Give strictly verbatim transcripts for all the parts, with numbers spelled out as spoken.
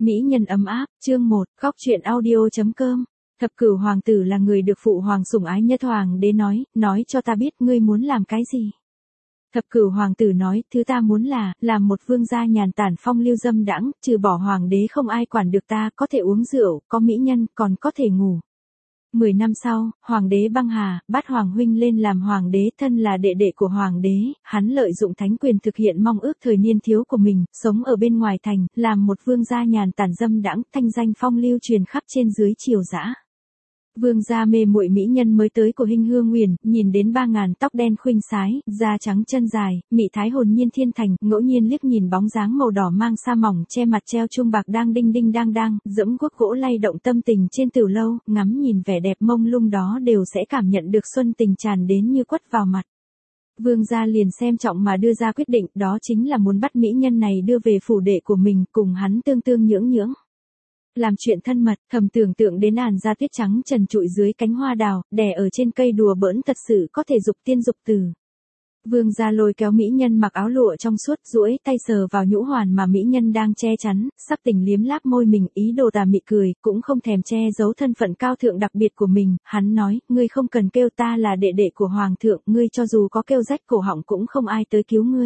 Mỹ nhân ấm áp, chương một, góc truyện audio.com. Thập cửu hoàng tử là người được phụ hoàng sủng ái nhất, hoàng đế nói, nói cho ta biết ngươi muốn làm cái gì. Thập cửu hoàng tử nói, thứ ta muốn là, làm một vương gia nhàn tản phong lưu dâm đãng, trừ bỏ hoàng đế không ai quản được ta, có thể uống rượu, có mỹ nhân, còn có thể ngủ. Mười năm sau, hoàng đế băng hà, bắt hoàng huynh lên làm hoàng đế, thân là đệ đệ của hoàng đế, hắn lợi dụng thánh quyền thực hiện mong ước thời niên thiếu của mình, sống ở bên ngoài thành, làm một vương gia nhàn tản dâm đãng, thanh danh phong lưu truyền khắp trên dưới triều dã. Vương gia mê muội mỹ nhân mới tới của Hinh Hương Nguyền, nhìn đến ba ngàn tóc đen khuynh sái, da trắng chân dài, mị thái hồn nhiên thiên thành, ngẫu nhiên liếc nhìn bóng dáng màu đỏ mang sa mỏng che mặt treo chuông bạc đang đinh đinh đang đang, dẫm guốc gỗ lay động tâm tình trên tửu lâu, ngắm nhìn vẻ đẹp mông lung đó đều sẽ cảm nhận được xuân tình tràn đến như quất vào mặt. Vương gia liền xem trọng mà đưa ra quyết định, đó chính là muốn bắt mỹ nhân này đưa về phủ đệ của mình, cùng hắn tương tương nhưỡng nhưỡng. Làm chuyện thân mật, thầm tưởng tượng đến àn da tuyết trắng trần trụi dưới cánh hoa đào, đè ở trên cây đùa bỡn thật sự có thể dục tiên dục tử. Vương gia lôi kéo mỹ nhân mặc áo lụa trong suốt, duỗi tay sờ vào nhũ hoàn mà mỹ nhân đang che chắn, sắc tình liếm láp môi mình, ý đồ tà mị cười, cũng không thèm che giấu thân phận cao thượng đặc biệt của mình, hắn nói, ngươi không cần kêu ta là đệ đệ của hoàng thượng, ngươi cho dù có kêu rách cổ họng cũng không ai tới cứu ngươi.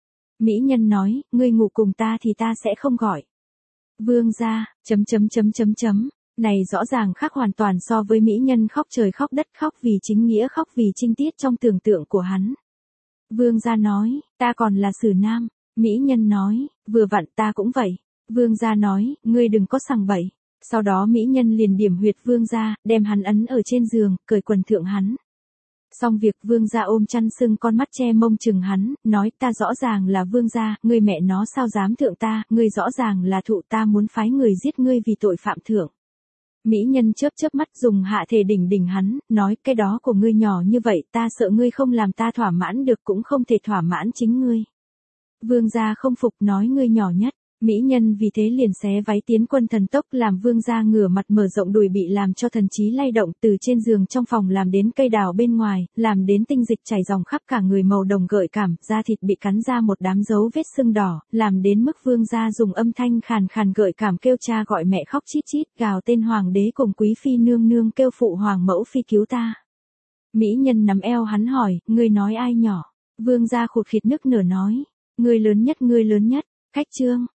Mỹ nhân nói, ngươi ngủ cùng ta thì ta sẽ không gọi. Vương gia, chấm chấm chấm chấm chấm, này rõ ràng khác hoàn toàn so với mỹ nhân khóc trời khóc đất, khóc vì chính nghĩa, khóc vì trinh tiết trong tưởng tượng của hắn. Vương gia nói, ta còn là xử nam. Mỹ nhân nói, vừa vặn ta cũng vậy. Vương gia nói, ngươi đừng có sằng bậy. Sau đó mỹ nhân liền điểm huyệt vương gia, đem hắn ấn ở trên giường, cởi quần thượng hắn. Xong việc vương gia ôm chăn sưng con mắt che mông chừng hắn, nói ta rõ ràng là vương gia, ngươi mẹ nó sao dám thượng ta, ngươi rõ ràng là thụ, ta muốn phái người giết ngươi vì tội phạm thượng. Mỹ nhân chớp chớp mắt dùng hạ thể đỉnh đỉnh hắn, nói cái đó của ngươi nhỏ như vậy, ta sợ ngươi không làm ta thỏa mãn được, cũng không thể thỏa mãn chính ngươi. Vương gia không phục, nói ngươi nhỏ nhất. Mỹ nhân vì thế liền xé váy tiến quân thần tốc, làm vương gia ngửa mặt mở rộng đùi bị làm cho thần trí lay động, từ trên giường trong phòng làm đến cây đào bên ngoài, làm đến tinh dịch chảy dòng khắp cả người màu đồng gợi cảm, da thịt bị cắn ra một đám dấu vết sưng đỏ, làm đến mức vương gia dùng âm thanh khàn khàn gợi cảm kêu cha gọi mẹ khóc chít chít, gào tên hoàng đế cùng quý phi nương nương kêu phụ hoàng mẫu phi cứu ta. Mỹ nhân nắm eo hắn hỏi, ngươi nói ai nhỏ? Vương gia khụt khịt nức nở nói, ngươi lớn nhất, ngươi lớn nhất. Khách trương.